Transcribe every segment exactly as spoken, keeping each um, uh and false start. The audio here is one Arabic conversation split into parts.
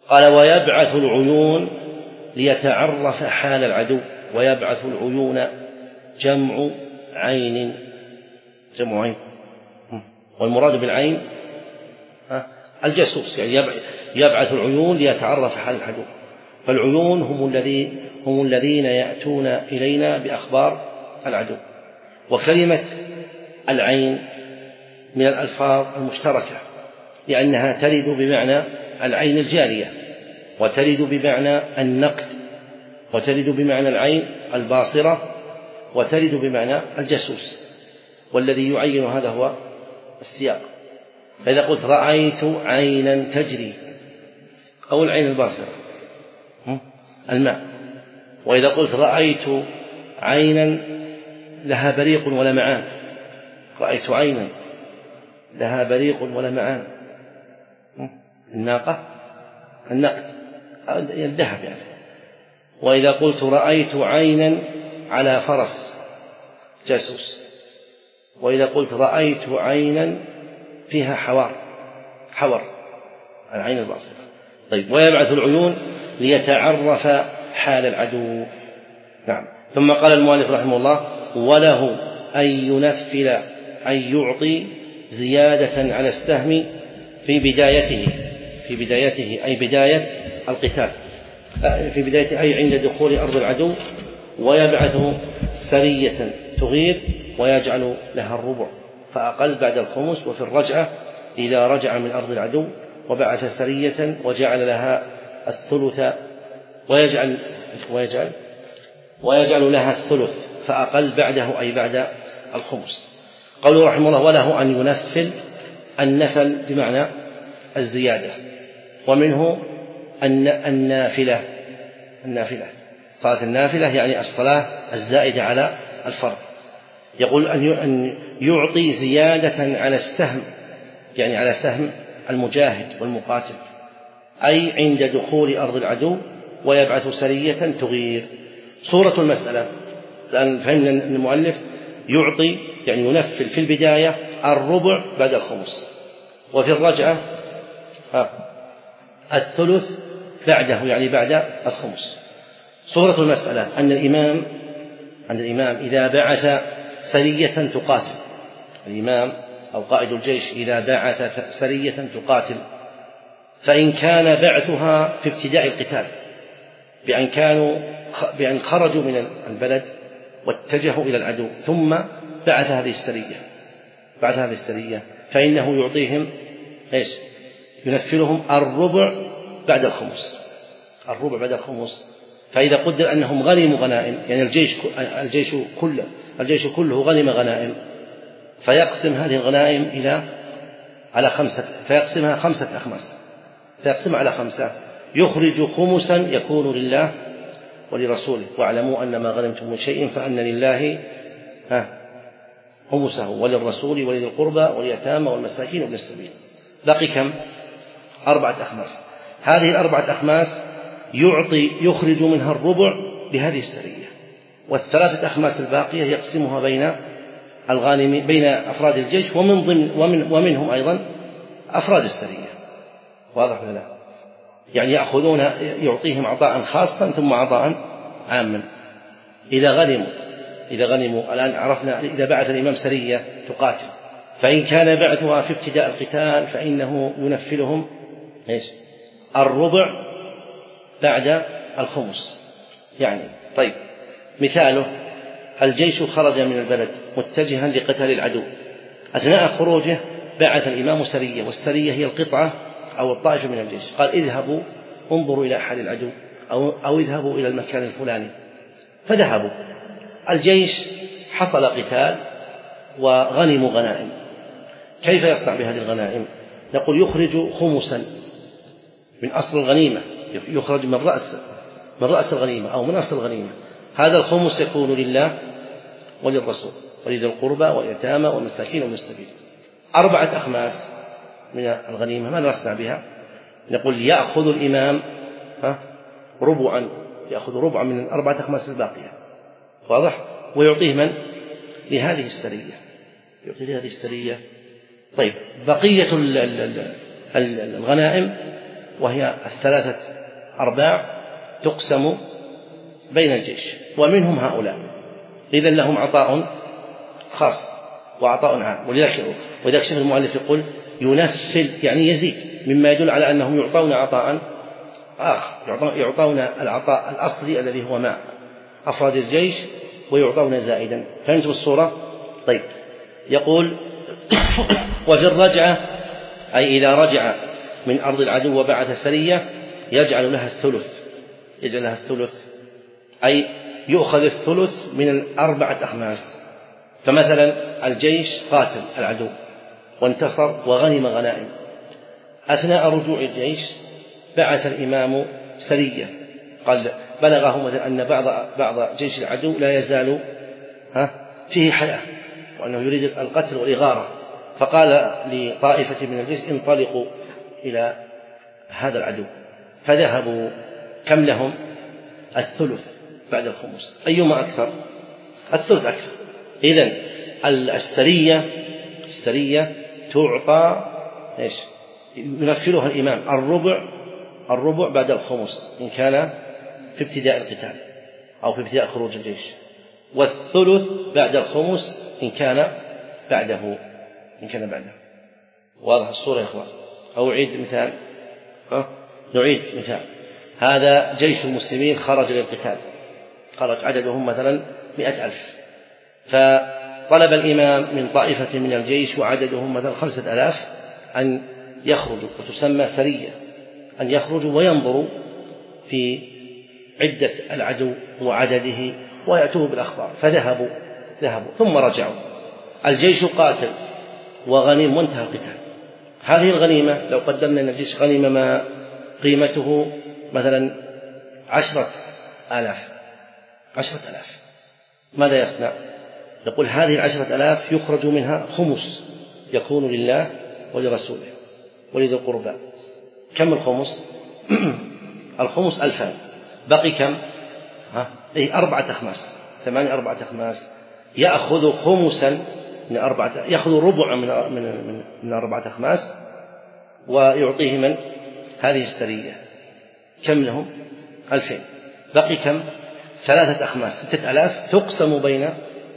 قال ويبعث العيون ليتعرف حال العدو. ويبعث العيون جمع عين، جمع عين، والمراد بالعين الجاسوس، يعني يبعث العيون ليتعرف حال العدو. فالعيون هم الذي هم الذين يأتون إلينا بأخبار العدو. وكلمة العين من الألفاظ المشتركة، لأنها ترد بمعنى العين الجارية، وترد بمعنى النقد، وترد بمعنى العين الباصرة، وترد بمعنى الجاسوس، والذي يعين هذا هو السياق. فإذا قلت رأيت عينا تجري، أو العين الباصرة الماء. وإذا قلت رأيت عينا لها بريق ولمعان، رأيت عينا لها بريق ولمعان، الناقة النقد الذهب يعني. وإذا قلت رأيت عينا على فرس، جاسوس. وإذا قلت رأيت عينا فيها حوار، حور العين الباصرة. طيب ويبعث العيون ليتعرف حال العدو. نعم. ثم قال المؤلف رحمه الله وله أن ينفل أن يعطي زيادة على السهم في بدايته، في بدايته أي بداية القتال، في بدايته أي عند دخول أرض العدو، ويبعث سرية تغير ويجعل لها الربع فأقل بعد الخمس. وفي الرجعة إذا رجع من أرض العدو وبعث سرية وجعل لها الثلث ويجعل ويجعل ويجعل لها الثلث فأقل بعده أي بعد الخمس. قوله رحمه الله وله أن ينفل، النفل بمعنى الزيادة، ومنه النافلة، النافلة صلاة النافلة يعني الصلاة الزائدة على الفرض. يقول أن يعطي زيادة على السهم، يعني على سهم المجاهد والمقاتل، أي عند دخول أرض العدو، ويبعث سرية تغير. صورة المسألة الآن فهمنا أن المؤلف يعطي يعني ينفل في البداية الربع بعد الخمس، وفي الرجعة الثلث بعده يعني بعد الخمس. صورة المسألة أن الإمام أن الإمام إذا بعث سرية تقاتل، الإمام أو قائد الجيش إذا بعث سرية تقاتل، فإن كان بعثها في ابتداء القتال بأن كانوا بأن خرجوا من البلد واتجهوا إلى العدو ثم بعث هذه السرية بعث هذه السرية فإنه يعطيهم إيش؟ ينفلهم الربع بعد الخمس، الربع بعد الخمس. فإذا قدر أنهم غنموا غنائم، يعني الجيش الجيش كله الجيش كله غنم غنائم، فيقسم هذه الغنائم إلى على خمسة، فيقسمها خمسة أخماس، فيقسمها على خمسة، يخرج خمسا يكون لله ولرسوله، واعلموا أن ما غنمتم من شيء فأن لله خمسه وللرسول ولذي القربى واليتامى والمساكين وابن السبيل. بقي كم؟ أربعة أخماس. هذه الأربعة أخماس يعطي يخرج منها الربع بهذه السرية، والثلاثة أخماس الباقية يقسمها بين الغانمين بين أفراد الجيش ومن ضمن ومن ومنهم أيضا أفراد السرية. واضح ولا لا؟ يعني يأخذون يعطيهم عطاء خاصا ثم عطاء عاما. إذا غنموا إذا غنموا الآن عرفنا إذا بعث الإمام سرية تقاتل، فإن كان بعثها في ابتداء القتال فإنه ينفلهم إيش؟ الربع بعد الخمس. يعني طيب مثاله الجيش خرج من البلد متجها لقتال العدو، أثناء خروجه بعث الإمام سرية، والسرية هي القطعة أو الطائفة من الجيش، قال اذهبوا انظروا إلى حال العدو أو, أو اذهبوا إلى المكان الفلاني، فذهبوا. الجيش حصل قتال وغنموا غنائم، كيف يصنع بهذه الغنائم؟ نقول يخرج خمسا من أصل الغنيمة، يخرج من رأس من رأس الغنيمة أو من أصل الغنيمة، هذا الخمس يكون لله وللرسول ولذي القربى واليتامى والمساكين وابن السبيل. أربعة أخماس من الغنيمة ماذا نصنع بها؟ نقول يأخذ الإمام ربعا، يأخذ ربعا من الأربعة أخماس الباقية، واضح؟ ويعطيه من؟ لهذه السرية، يعطي لهذه السرية. طيب بقية الغنائم وهي الثلاثة أرباع تقسم بين الجيش، ومنهم هؤلاء، إذن لهم عطاء خاص وعطاء عام. ولذلك شيخ المؤلف يقول ينفل يعني يزيد، مما يدل على أنهم يعطون عطاء آخر، يعطون العطاء الأصلي الذي هو مع أفراد الجيش ويعطون زائدا. فهمتم الصورة؟ طيب، يقول وفي الرجعة أي إذا رجع من أرض العدو وبعث سرية يجعل لها الثلث، يجعل لها الثلث أي يؤخذ الثلث من الأربعة أخماس. فمثلا الجيش قاتل العدو وانتصر وغنم غنائم، أثناء رجوع الجيش بعث الإمام سرية، قال بلغه مثلا أن بعض بعض جيش العدو لا يزال ها فيه حياة وأنه يريد القتل والإغارة، فقال لطائفة من الجيش انطلقوا إلى هذا العدو، فذهبوا. كم لهم؟ الثلث بعد الخمس. أيما أكثر؟ الثلث أكثر. إذن السرية السرية تعطى إيش؟ ينفلها الإمام الربع الربع بعد الخمس إن كان في ابتداء القتال أو في ابتداء خروج الجيش، والثلث بعد الخمس إن كان بعده إن كان بعده. واضح الصورة يا إخوان؟ أو أعيد مثال؟ أه؟ نعيد مثال. هذا جيش المسلمين خرج للقتال، خرج عددهم مثلا مئة ألف، فطلب الإمام من طائفة من الجيش وعددهم مثلا خمسة ألاف أن يخرجوا، وتسمى سرية، أن يخرجوا وينظروا في عدة العدو وعدده ويأتوه بالأخبار. فذهبوا ذهبوا ثم رجعوا. الجيش قاتل وغنيم وانتهى القتال. هذه الغنيمة لو قدرنا أن الجيش غنيمة ما قيمته مثلا عشرة آلاف عشرة آلاف، ماذا يصنع؟ يقول هذه العشرة آلاف يخرج منها خمس يكون لله ولرسوله ولذي القربى. كم الخمس؟ الخمس ألفان، بقي كم؟ ها؟ إيه أربعة أخماس، ثمانية أربعة أخماس. يأخذ خمسا من أربعة، يأخذ ربع من من من, من أربعة أخماس ويعطيه من هذه السرية. كم لهم؟ ألفين. بقي كم؟ ثلاثة أخماس، ستة ألاف تقسم بين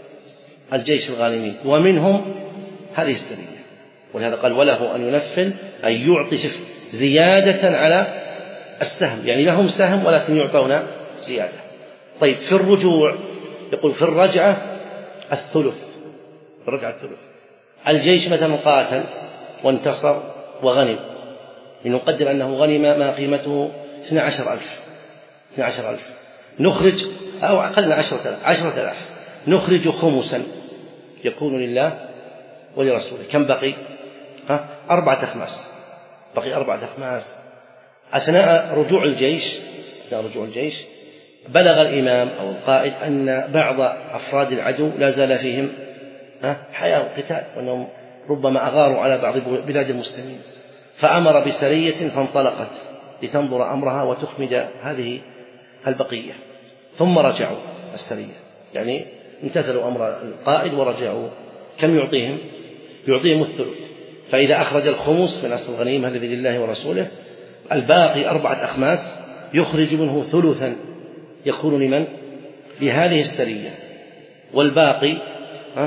الجيش الغانمين ومنهم هذه السرية. ولهذا قال وله أن ينفل أن يعطي زيادة على السهم، يعني لهم سهم ولكن يعطون زيادة. طيب في الرجوع يقول في الرجعة الثلث، في الرجعة الثلث. الجيش مثلا قاتل وانتصر وغنم، لنقدر أنه غنم ما قيمته اثنى عشر ألف اثنى عشر ألف، نخرج أو أقلنا عشرة عشرة آلاف، نخرج خمسا يكون لله ولرسوله. كم بقي؟ ها؟ أربعة أخماس، بقي أربعة أخماس. أثناء رجوع الجيش أثناء رجوع الجيش بلغ الإمام أو القائد أن بعض أفراد العدو لا زال فيهم حياة وقتال، وأنهم ربما أغاروا على بعض بلاد المسلمين، فأمر بسرية فانطلقت لتنظر أمرها وتخمد هذه البقية. ثم رجعوا السرية، يعني امتثلوا أمر القائد ورجعوا. كم يعطيهم؟ يعطيهم الثلث. فإذا أخرج الخمس من أصل الغنيمة الذي لله ورسوله، الباقي أربعة أخماس يخرج منه ثلثا يكون لمن؟ لهذه السرية، والباقي ها؟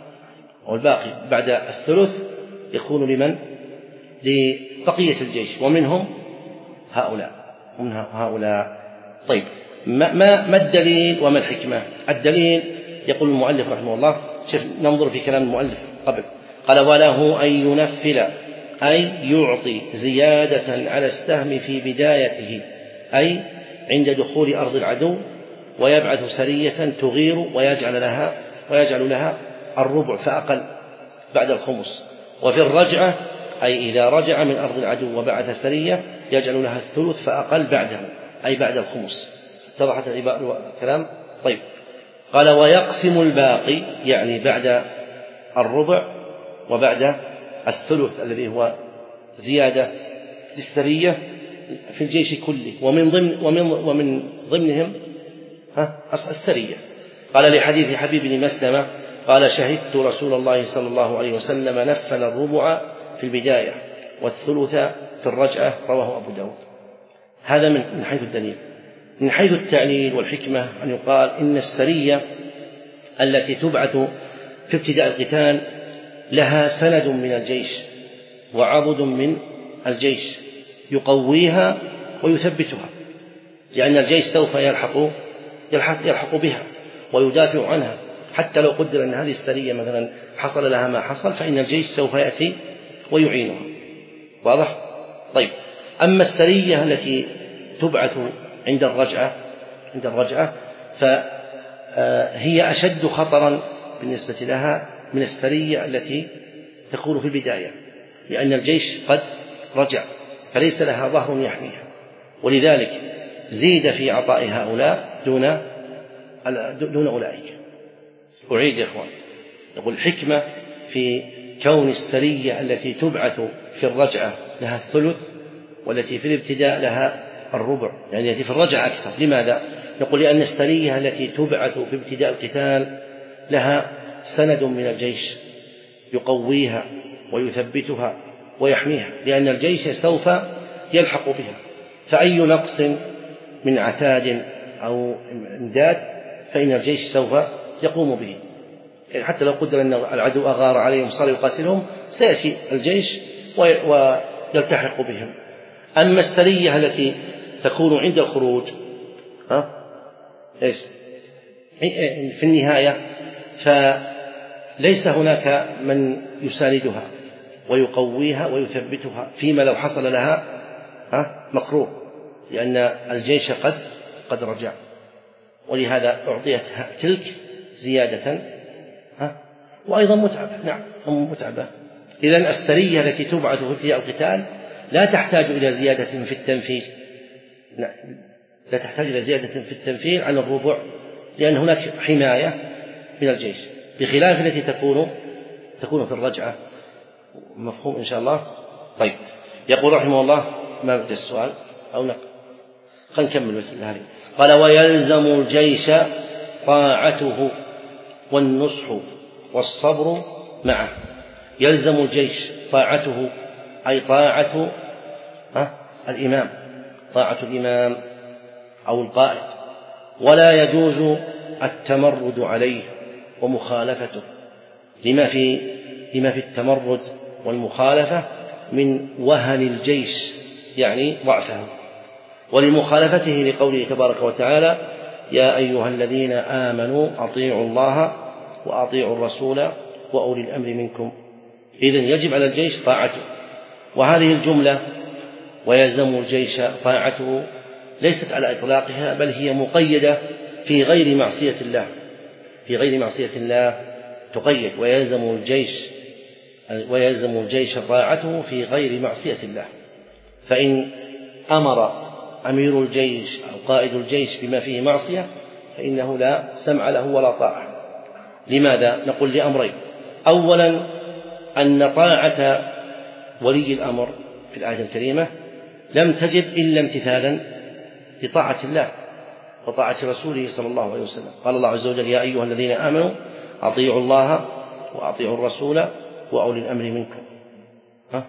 والباقي بعد الثلث يكون لمن؟ لبقية الجيش، ومنهم هؤلاء ومن هؤلاء. طيب ما, ما, ما الدليل وما الحكمة؟ الدليل يقول المؤلف رحمه الله، شوف ننظر في كلام المؤلف قبل، قال وله أن ينفل أي يعطي زيادة على السهم في بدايته، أي عند دخول أرض العدو، ويبعث سرية تغير ويجعل لها ويجعل لها الربع فأقل بعد الخمس. وفي الرجعة أي إذا رجع من أرض العدو وبعث سرية يجعل لها الثلث فأقل بعده أي بعد الخمس. اتضحت الكلام؟ طيب قال ويقسم الباقي، يعني بعد الربع وبعد الثلث الذي هو زيادة للسرية في الجيش كله، ومن ضمن ومن ومن ضمنهم ها السرية. قال لحديث حبيب بن مسلمة قال شهدت رسول الله صلى الله عليه وسلم نفل الربع في البداية والثلث في الرجعة، رواه أبو داود. هذا من حيث الدليل. من حيث التعليل والحكمة أن يقال إن السرية التي تبعث في ابتداء القتال لها سند من الجيش وعضد من الجيش يقويها ويثبتها، لأن الجيش سوف يلحق يلحق بها ويدافع عنها، حتى لو قدر أن هذه السرية مثلا حصل لها ما حصل فإن الجيش سوف يأتي ويعينها. واضح؟ طيب، أما السرية التي تبعث عند الرجعة عند الرجعة فهي أشد خطرا بالنسبة لها من السرية التي تكون في البداية، لأن الجيش قد رجع فليس لها ظهر يحميها، ولذلك زيد في عطاء هؤلاء دون دون أولئك. أعيد يا إخوان، نقول الحكمة في كون السرية التي تبعث في الرجعة لها الثلث، والتي في الابتداء لها الربع، يعني التي في الرجعة أكثر. لماذا؟ نقول لأن السرية التي تبعث في ابتداء القتال لها سند من الجيش يقويها ويثبتها ويحميها، لأن الجيش سوف يلحق بها، فأي نقص من عتاد أو إمداد فإن الجيش سوف يقوم به، يعني حتى لو قدر أن العدو أغار عليهم صار يقاتلهم سيأتي الجيش ويلتحق بهم. أما السرية التي تكون عند الخروج ها إيش في النهاية فليس هناك من يساندها ويقويها ويثبتها فيما لو حصل لها ها مكروه، لأن الجيش قد قد رجع، ولهذا أعطيت تلك زيادة ها وأيضا متعبة. نعم متعبة. إذن السرية التي تبعث في ابتداء القتال لا تحتاج إلى زيادة في التنفيذ، لا, لا تحتاج إلى زيادة في التنفيذ عن الربع، لأن هناك حماية من الجيش، بخلاف التي تكون تكون في الرجعة. مفهوم إن شاء الله؟ طيب، يقول رحمه الله ما بدأ السؤال أو نقل، خلينا نكمل بس هذه. قال: ويلزم الجيش طاعته والنصح والصبر معه. يلزم الجيش طاعته أي طاعة الإمام، طاعة الإمام أو القائد، ولا يجوز التمرد عليه ومخالفته، لما في لما في التمرد والمخالفة من وهن الجيش يعني ضعفه، ولمخالفته لقوله تبارك وتعالى: يا أيها الذين آمنوا أطيعوا الله وأطيعوا الرسول وأولي الأمر منكم. إذن يجب على الجيش طاعته. وهذه الجملة ويلزم الجيش طاعته ليست على إطلاقها، بل هي مقيدة في غير معصية الله، في غير معصية الله تقيد: ويلزم الجيش ويلزم الجيش طاعته في غير معصية الله. فإن أمر أمير الجيش أو قائد الجيش بما فيه معصية فإنه لا سمع له ولا طاعة. لماذا؟ نقول لأمرين: أولا أن طاعة ولي الأمر في الآية الكريمة لم تجب إلا امتثالا لطاعة الله وطاعة رسوله صلى الله عليه وسلم. قال الله عز وجل: يا أيها الذين آمنوا أطيعوا الله وأطيعوا الرسول وأولي الأمر منكم. ها؟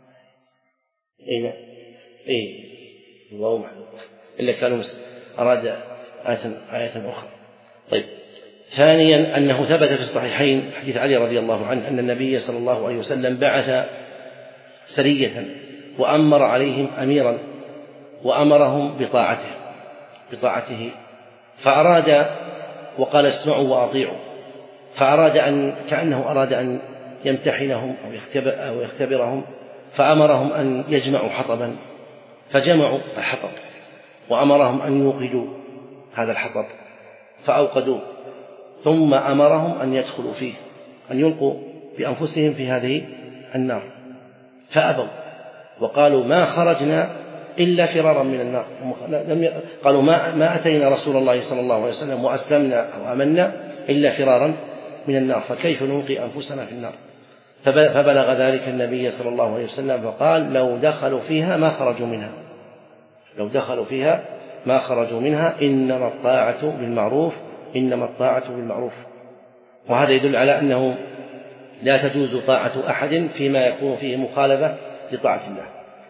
إيه إيه الله محمد إلا كانوا أراد آية آية أخرى. طيب، ثانيا أنه ثبت في الصحيحين حديث علي رضي الله عنه أن النبي صلى الله عليه وسلم بعث سرية وأمر عليهم أميرا وأمرهم بطاعته بطاعته فأراد وقال: اسمعوا وأطيعوا، فأراد أن كأنه أراد أن يمتحنهم أو يختبر أو يختبرهم، فأمرهم أن يجمعوا حطبا، فجمعوا الحطب، وأمرهم أن يوقدوا هذا الحطب فأوقدوه، ثم أمرهم أن يدخلوا فيه، أن يلقوا بأنفسهم في هذه النار، فأبوا وقالوا: ما خرجنا إلا فرارا من النار. قالوا: ما, ما أتينا رسول الله صلى الله عليه وسلم وأسلمنا أو أمنا إلا فرارا من النار، فكيف نلقي أنفسنا في النار؟ فبلغ ذلك النبي صلى الله عليه وسلم فقال: لو دخلوا فيها ما خرجوا منها لو دخلوا فيها ما خرجوا منها إنما الطاعة بالمعروف إنما الطاعة بالمعروف. وهذا يدل على أنه لا تجوز طاعة أحد فيما يكون فيه مخالفة لطاعة الله.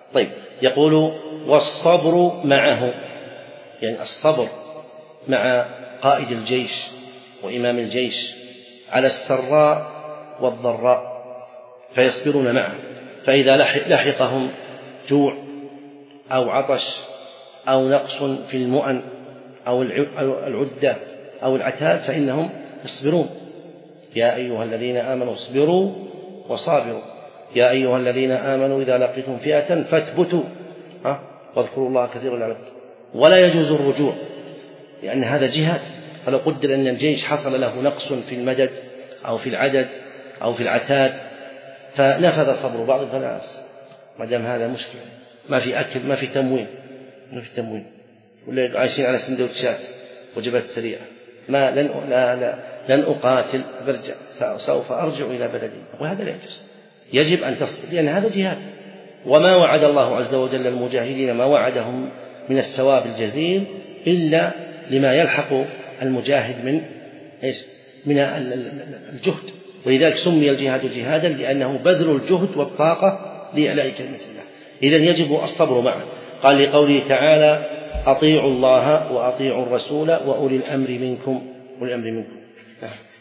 طيب، يقول والصبر معه، يعني الصبر مع قائد الجيش وإمام الجيش على السراء والضراء، فيصبرون معه، فإذا لحقهم جوع أو عطش أو نقص في المؤن أو العدة أو العتاد فإنهم يصبرون. يا أيها الذين آمنوا اصبروا وصابروا، يا أيها الذين آمنوا إذا لقيتم فئة فاثبتوا واذكروا الله كثيرا لعلكم. ولا يجوز الرجوع، لأن هذا جهاد، فلو قدر أن الجيش حصل له نقص في المدد أو في العدد أو في العتاد فنفذ صبر بعض الناس، ما دام هذا مشكلة، ما في أكل، ما في تموين، ما في تموين، ولا عايشين على سندوتشات وجبات سريعة، ما لن لا لا لن أقاتل برجع، سوف أرجع إلى بلدي، وهذا لا يجوز. يجب أن تصبر، لأن هذا جهاد. وما وعد الله عز وجل المجاهدين ما وعدهم من الثواب الجزيل إلا لما يلحق المجاهد من إيش؟ من الجهد. ولذلك سمي الجهاد جهادا لأنه بذل الجهد والطاقة لإعلاء كلمة الله. إذن يجب الصبر معه. قال لقوله تعالى أطيعوا الله وأطيعوا الرسول وأولي الأمر منكم، أولي الأمر منكم.